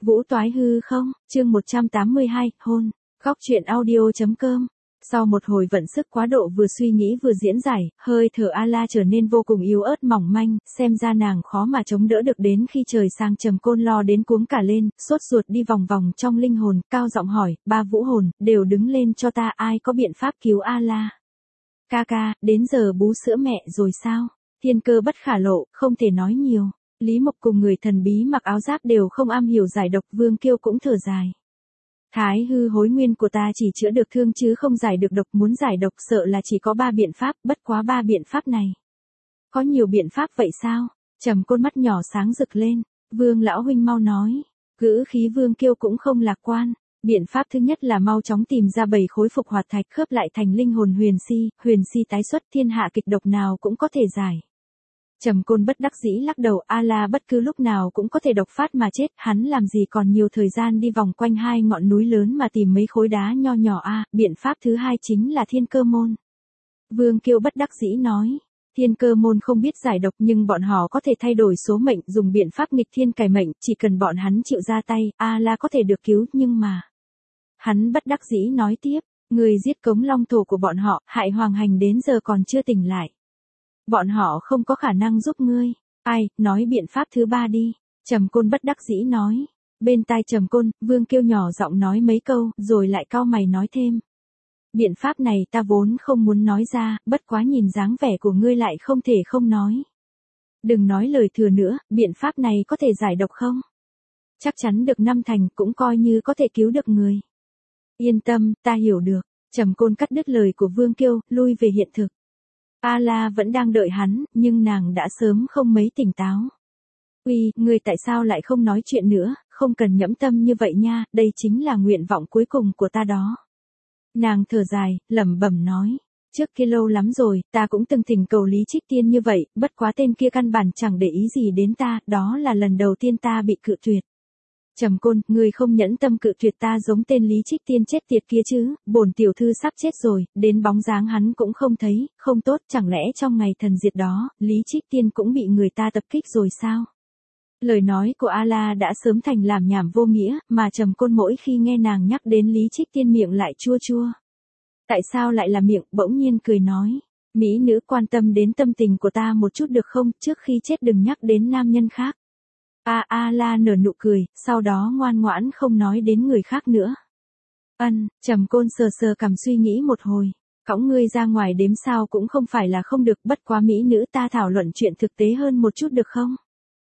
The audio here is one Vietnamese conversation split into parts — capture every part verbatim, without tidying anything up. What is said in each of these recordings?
Vũ toái hư không, chương một trăm tám mươi hai, hôn, góc truyện audio.com. Sau một hồi vận sức quá độ vừa suy nghĩ vừa diễn giải, hơi thở A-la trở nên vô cùng yếu ớt mỏng manh, xem ra nàng khó mà chống đỡ được đến khi trời sang. Trầm Côn lo đến cuống cả lên, sốt ruột đi vòng vòng trong linh hồn, cao giọng hỏi, ba vũ hồn, đều đứng lên cho ta, ai có biện pháp cứu A-la? Ca ca, đến giờ bú sữa mẹ rồi sao? Thiên cơ bất khả lộ, không thể nói nhiều. Lý Mộc cùng người thần bí mặc áo giáp đều không am hiểu giải độc, Vương Kiêu cũng thở dài. Thái hư hối nguyên của ta chỉ chữa được thương chứ không giải được độc, muốn giải độc sợ là chỉ có ba biện pháp, bất quá ba biện pháp này. Có nhiều biện pháp vậy sao? Trầm Côn mắt nhỏ sáng rực lên, Vương lão huynh mau nói. Ngữ khí Vương Kiêu cũng không lạc quan. Biện pháp thứ nhất là mau chóng tìm ra bảy khối phục hoạt thạch khớp lại thành linh hồn huyền si, huyền si tái xuất, thiên hạ kịch độc nào cũng có thể giải. Trầm Côn bất đắc dĩ lắc đầu, A-la bất cứ lúc nào cũng có thể độc phát mà chết, hắn làm gì còn nhiều thời gian đi vòng quanh hai ngọn núi lớn mà tìm mấy khối đá nho nhỏ a, biện pháp thứ hai chính là thiên cơ môn. Vương Kiêu bất đắc dĩ nói, thiên cơ môn không biết giải độc nhưng bọn họ có thể thay đổi số mệnh, dùng biện pháp nghịch thiên cải mệnh, chỉ cần bọn hắn chịu ra tay, A-la có thể được cứu, nhưng mà... Hắn bất đắc dĩ nói tiếp, người giết cống long thổ của bọn họ, hại hoàng hành đến giờ còn chưa tỉnh lại. Bọn họ không có khả năng giúp ngươi. Ai, nói biện pháp thứ ba đi. Trầm Côn bất đắc dĩ nói. Bên tai Trầm Côn, Vương Kiêu nhỏ giọng nói mấy câu, rồi lại cau mày nói thêm. Biện pháp này ta vốn không muốn nói ra, bất quá nhìn dáng vẻ của ngươi lại không thể không nói. Đừng nói lời thừa nữa, biện pháp này có thể giải độc không? Chắc chắn được năm thành, cũng coi như có thể cứu được người. Yên tâm, ta hiểu được. Trầm Côn cắt đứt lời của Vương Kiêu, lui về hiện thực. A-la vẫn đang đợi hắn, nhưng nàng đã sớm không mấy tỉnh táo. Uy, ngươi tại sao lại không nói chuyện nữa, không cần nhẫm tâm như vậy nha, đây chính là nguyện vọng cuối cùng của ta đó. Nàng thở dài, lẩm bẩm nói, trước kia lâu lắm rồi, ta cũng từng thỉnh cầu Lý Trích Tiên như vậy, bất quá tên kia căn bản chẳng để ý gì đến ta, đó là lần đầu tiên ta bị cự tuyệt. Trầm Côn, ngươi không nhẫn tâm cự tuyệt ta giống tên Lý Trích Tiên chết tiệt kia chứ, bổn tiểu thư sắp chết rồi, đến bóng dáng hắn cũng không thấy, không tốt, chẳng lẽ trong ngày thần diệt đó, Lý Trích Tiên cũng bị người ta tập kích rồi sao? Lời nói của A-la đã sớm thành làm nhảm vô nghĩa, mà Trầm Côn mỗi khi nghe nàng nhắc đến Lý Trích Tiên miệng lại chua chua. Tại sao lại là miệng, bỗng nhiên cười nói, mỹ nữ quan tâm đến tâm tình của ta một chút được không, trước khi chết đừng nhắc đến nam nhân khác. A A-la nở nụ cười, sau đó ngoan ngoãn không nói đến người khác nữa. Ân, Trầm Côn sờ sờ cằm suy nghĩ một hồi, cõng ngươi ra ngoài đếm sao cũng không phải là không được, bất quá mỹ nữ ta thảo luận chuyện thực tế hơn một chút được không?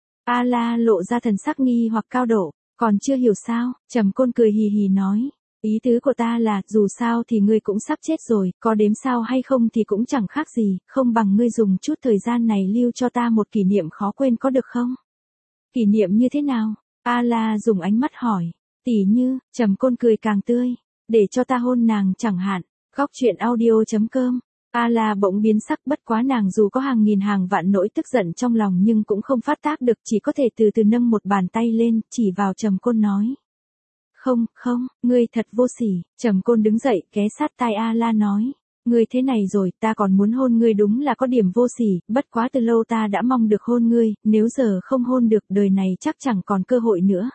A-la lộ ra thần sắc nghi hoặc cao độ, còn chưa hiểu sao? Trầm Côn cười hì hì nói, ý tứ của ta là, dù sao thì ngươi cũng sắp chết rồi, có đếm sao hay không thì cũng chẳng khác gì, không bằng ngươi dùng chút thời gian này lưu cho ta một kỷ niệm khó quên có được không? Kỷ niệm như thế nào? A-la dùng ánh mắt hỏi. Tỉ như, Trầm Côn cười càng tươi. Để cho ta hôn nàng chẳng hạn. Góc truyện audio.com. A-la bỗng biến sắc, bất quá nàng dù có hàng nghìn hàng vạn nỗi tức giận trong lòng nhưng cũng không phát tác được, chỉ có thể từ từ nâng một bàn tay lên, chỉ vào Trầm Côn nói. Không, không, ngươi thật vô sỉ. Trầm Côn đứng dậy, ghé sát tai A-la nói. Ngươi thế này rồi, ta còn muốn hôn ngươi đúng là có điểm vô sỉ, bất quá từ lâu ta đã mong được hôn ngươi, nếu giờ không hôn được đời này chắc chẳng còn cơ hội nữa.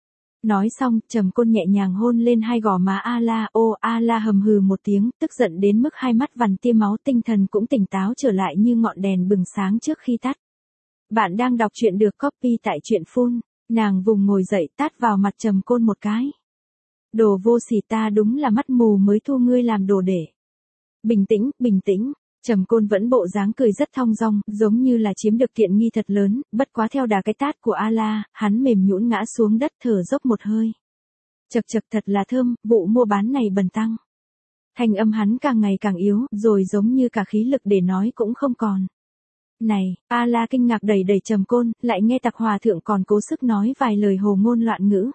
Nói xong, Trầm Côn nhẹ nhàng hôn lên hai gò má A-la, ô A-la hầm hừ một tiếng, tức giận đến mức hai mắt vằn tia máu, tinh thần cũng tỉnh táo trở lại như ngọn đèn bừng sáng trước khi tắt. Bạn đang đọc truyện được copy tại truyện phun, nàng vùng ngồi dậy tát vào mặt Trầm Côn một cái. Đồ vô sỉ, ta đúng là mắt mù mới thu ngươi làm đồ để. Bình tĩnh, bình tĩnh, Trầm Côn vẫn bộ dáng cười rất thong dong, giống như là chiếm được tiện nghi thật lớn, bất quá theo đà cái tát của A-la, hắn mềm nhũn ngã xuống đất thở dốc một hơi. Chậc chậc thật là thơm, vụ mua bán này bần tăng. Thanh âm hắn càng ngày càng yếu, rồi giống như cả khí lực để nói cũng không còn. Này, A-la kinh ngạc đẩy đẩy Trầm Côn, lại nghe Tặc Hòa Thượng còn cố sức nói vài lời hồ ngôn loạn ngữ.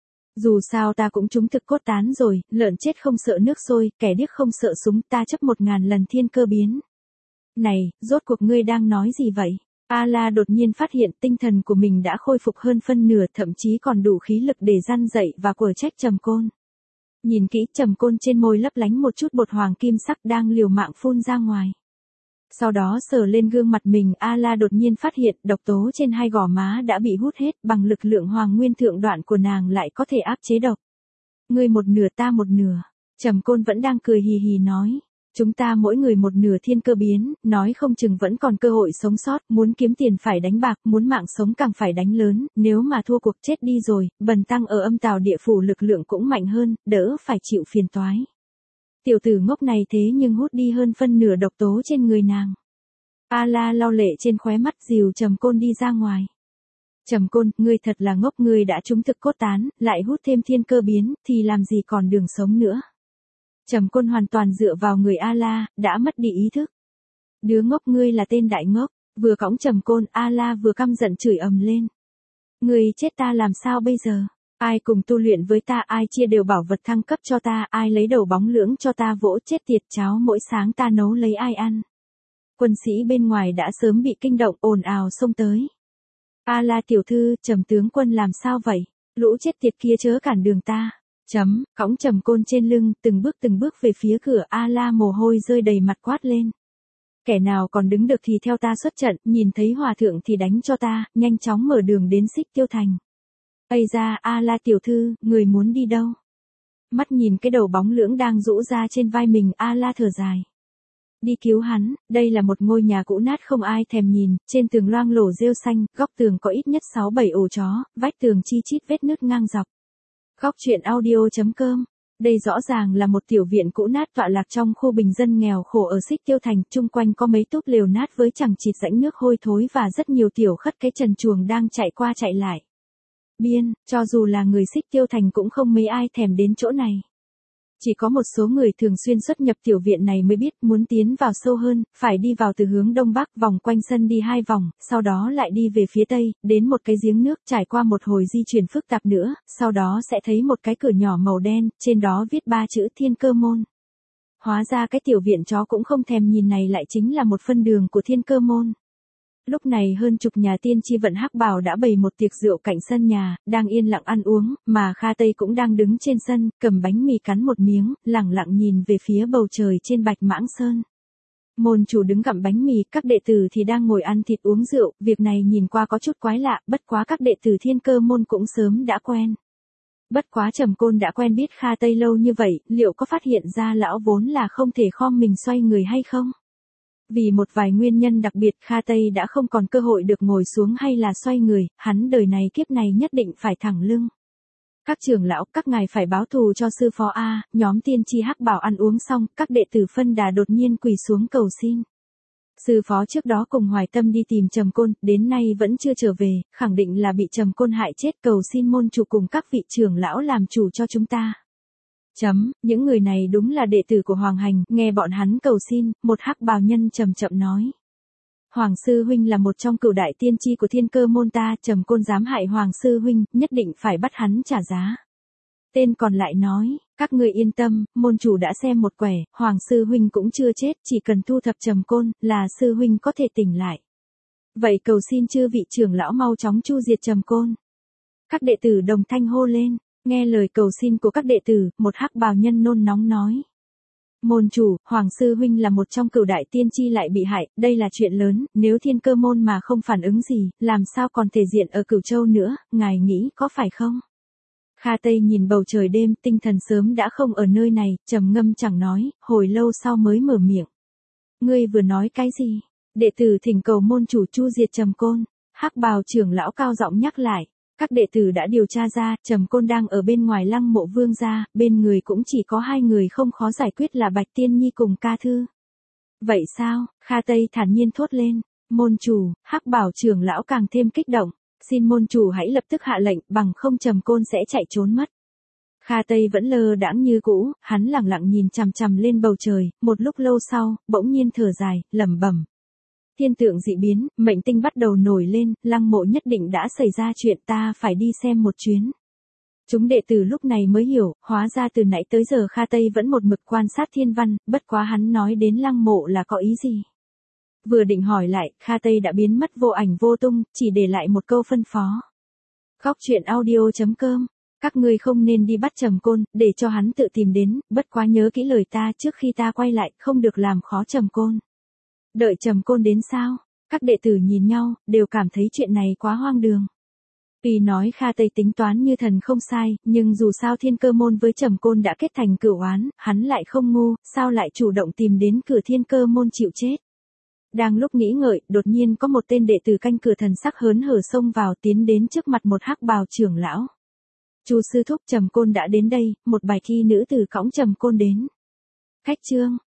Dù sao ta cũng trúng thực cốt tán rồi, lợn chết không sợ nước sôi, kẻ điếc không sợ súng, ta chấp một ngàn lần thiên cơ biến. Này, rốt cuộc ngươi đang nói gì vậy? A-la đột nhiên phát hiện tinh thần của mình đã khôi phục hơn phân nửa, thậm chí còn đủ khí lực để răn dậy và quở trách Trầm Côn. Nhìn kỹ, Trầm Côn trên môi lấp lánh một chút bột hoàng kim sắc đang liều mạng phun ra ngoài. Sau đó sờ lên gương mặt mình, A-la đột nhiên phát hiện độc tố trên hai gò má đã bị hút hết, bằng lực lượng hoàng nguyên thượng đoạn của nàng lại có thể áp chế độc. Ngươi một nửa ta một nửa. Trầm Côn vẫn đang cười hì hì nói. Chúng ta mỗi người một nửa thiên cơ biến, nói không chừng vẫn còn cơ hội sống sót, muốn kiếm tiền phải đánh bạc, muốn mạng sống càng phải đánh lớn, nếu mà thua cuộc chết đi rồi, bần tăng ở âm tào địa phủ lực lượng cũng mạnh hơn, đỡ phải chịu phiền toái. Tiểu tử ngốc này thế nhưng hút đi hơn phân nửa độc tố trên người nàng. A-la lau lệ trên khóe mắt dìu Trầm Côn đi ra ngoài. Trầm Côn, ngươi thật là ngốc, ngươi đã trúng thực cốt tán, lại hút thêm thiên cơ biến, thì làm gì còn đường sống nữa. Trầm Côn hoàn toàn dựa vào người A-la, đã mất đi ý thức. Đứa ngốc, ngươi là tên đại ngốc. Vừa cõng Trầm Côn, A-la vừa căm giận chửi ầm lên. Ngươi chết ta làm sao bây giờ? Ai cùng tu luyện với ta, ai chia đều bảo vật thăng cấp cho ta, ai lấy đầu bóng lưỡng cho ta vỗ chết tiệt, cháo mỗi sáng ta nấu lấy ai ăn. Quân sĩ bên ngoài đã sớm bị kinh động, ồn ào xông tới. A-la tiểu thư, Trầm tướng quân làm sao vậy? Lũ chết tiệt kia chớ cản đường ta. Chấm, cõng Trầm Côn trên lưng, từng bước từng bước về phía cửa, A-la mồ hôi rơi đầy mặt quát lên. Kẻ nào còn đứng được thì theo ta xuất trận, nhìn thấy hòa thượng thì đánh cho ta, nhanh chóng mở đường đến Xích Tiêu Thành. Ây da, A-la tiểu thư, người muốn đi đâu? Mắt nhìn cái đầu bóng lưỡng đang rũ ra trên vai mình, A-la thở dài. Đi cứu hắn, đây là một ngôi nhà cũ nát không ai thèm nhìn, trên tường loang lổ rêu xanh, góc tường có ít nhất sáu bảy ổ chó, vách tường chi chít vết nứt ngang dọc. Góc truyện audio chấm com. Đây rõ ràng là một tiểu viện cũ nát tọa lạc trong khu bình dân nghèo khổ ở Xích Tiêu Thành, chung quanh có mấy túp lều nát với chẳng chịt rãnh nước hôi thối và rất nhiều tiểu khất cái trần truồng đang chạy qua chạy lại. Biên, cho dù là người Xích Tiêu Thành cũng không mấy ai thèm đến chỗ này. Chỉ có một số người thường xuyên xuất nhập tiểu viện này mới biết, muốn tiến vào sâu hơn, phải đi vào từ hướng đông bắc, vòng quanh sân đi hai vòng, sau đó lại đi về phía tây, đến một cái giếng nước, trải qua một hồi di chuyển phức tạp nữa, sau đó sẽ thấy một cái cửa nhỏ màu đen, trên đó viết ba chữ Thiên Cơ Môn. Hóa ra cái tiểu viện chó cũng không thèm nhìn này lại chính là một phân đường của Thiên Cơ Môn. Lúc này hơn chục nhà tiên tri vận hắc bào đã bày một tiệc rượu cạnh sân nhà, đang yên lặng ăn uống, mà Kha Tây cũng đang đứng trên sân, cầm bánh mì cắn một miếng, lẳng lặng nhìn về phía bầu trời trên Bạch Mãng Sơn. Môn chủ đứng gặm bánh mì, các đệ tử thì đang ngồi ăn thịt uống rượu, việc này nhìn qua có chút quái lạ, bất quá các đệ tử Thiên Cơ Môn cũng sớm đã quen. Bất quá Trầm Côn đã quen biết Kha Tây lâu như vậy, liệu có phát hiện ra lão vốn là không thể khom mình xoay người hay không? Vì một vài nguyên nhân đặc biệt, Kha Tây đã không còn cơ hội được ngồi xuống hay là xoay người, hắn đời này kiếp này nhất định phải thẳng lưng. Các trưởng lão, các ngài phải báo thù cho sư phó A, nhóm tiên tri hắc bảo ăn uống xong, các đệ tử phân đà đột nhiên quỳ xuống cầu xin. Sư phó trước đó cùng Hoài Tâm đi tìm Trầm Côn, đến nay vẫn chưa trở về, khẳng định là bị Trầm Côn hại chết, cầu xin môn chủ cùng các vị trưởng lão làm chủ cho chúng ta. Chấm, những người này đúng là đệ tử của Hoàng Hành, nghe bọn hắn cầu xin, một hắc bào nhân chậm chậm nói. Hoàng sư huynh là một trong cửu đại tiên tri của Thiên Cơ Môn ta, Trầm Côn dám hại Hoàng sư huynh, nhất định phải bắt hắn trả giá. Tên còn lại nói, các ngươi yên tâm, môn chủ đã xem một quẻ, Hoàng sư huynh cũng chưa chết, chỉ cần thu thập Trầm Côn, là sư huynh có thể tỉnh lại. Vậy cầu xin chư vị trưởng lão mau chóng chu diệt Trầm Côn. Các đệ tử đồng thanh hô lên. Nghe lời cầu xin của các đệ tử, một hắc bào nhân nôn nóng nói. Môn chủ, Hoàng sư huynh là một trong cửu đại tiên tri lại bị hại, đây là chuyện lớn, nếu Thiên Cơ Môn mà không phản ứng gì, làm sao còn thể diện ở Cửu Châu nữa, ngài nghĩ có phải không? Kha Tây nhìn bầu trời đêm, tinh thần sớm đã không ở nơi này, trầm ngâm chẳng nói, hồi lâu sau mới mở miệng. Ngươi vừa nói cái gì? Đệ tử thỉnh cầu môn chủ chu diệt Trầm Côn. Hắc bào trưởng lão cao giọng nhắc lại. Các đệ tử đã điều tra ra, Trầm Côn đang ở bên ngoài Lăng Mộ Vương gia, bên người cũng chỉ có hai người không khó giải quyết là Bạch Tiên Nhi cùng Ca Thư. Vậy sao? Kha Tây thản nhiên thốt lên. Môn chủ, Hắc bảo trưởng lão càng thêm kích động. Xin môn chủ hãy lập tức hạ lệnh, bằng không Trầm Côn sẽ chạy trốn mất. Kha Tây vẫn lơ đãng như cũ, hắn lặng lặng nhìn chằm chằm lên bầu trời, một lúc lâu sau, bỗng nhiên thở dài, lẩm bẩm. Thiên tượng dị biến, mệnh tinh bắt đầu nổi lên, Lăng Mộ nhất định đã xảy ra chuyện, ta phải đi xem một chuyến. Chúng đệ tử lúc này mới hiểu, hóa ra từ nãy tới giờ Kha Tây vẫn một mực quan sát thiên văn, bất quá hắn nói đến Lăng Mộ là có ý gì. Vừa định hỏi lại, Kha Tây đã biến mất vô ảnh vô tung, chỉ để lại một câu phân phó. Góc truyện audio chấm com. Các ngươi không nên đi bắt Trầm Côn, để cho hắn tự tìm đến, bất quá nhớ kỹ lời ta trước khi ta quay lại, không được làm khó Trầm Côn. Đợi Trầm Côn đến sao? Các đệ tử nhìn nhau, đều cảm thấy chuyện này quá hoang đường. Tuy nói Kha Tây tính toán như thần không sai, nhưng dù sao Thiên Cơ môn với Trầm Côn đã kết thành cửu oán, hắn lại không ngu, sao lại chủ động tìm đến cửa Thiên Cơ môn chịu chết. Đang lúc nghĩ ngợi, đột nhiên có một tên đệ tử canh cửa thần sắc hớn hở xông vào tiến đến trước mặt một hắc bào trưởng lão. Chu sư thúc, Trầm Côn đã đến đây, một bài thi nữ tử cõng Trầm Côn đến. Khách trương,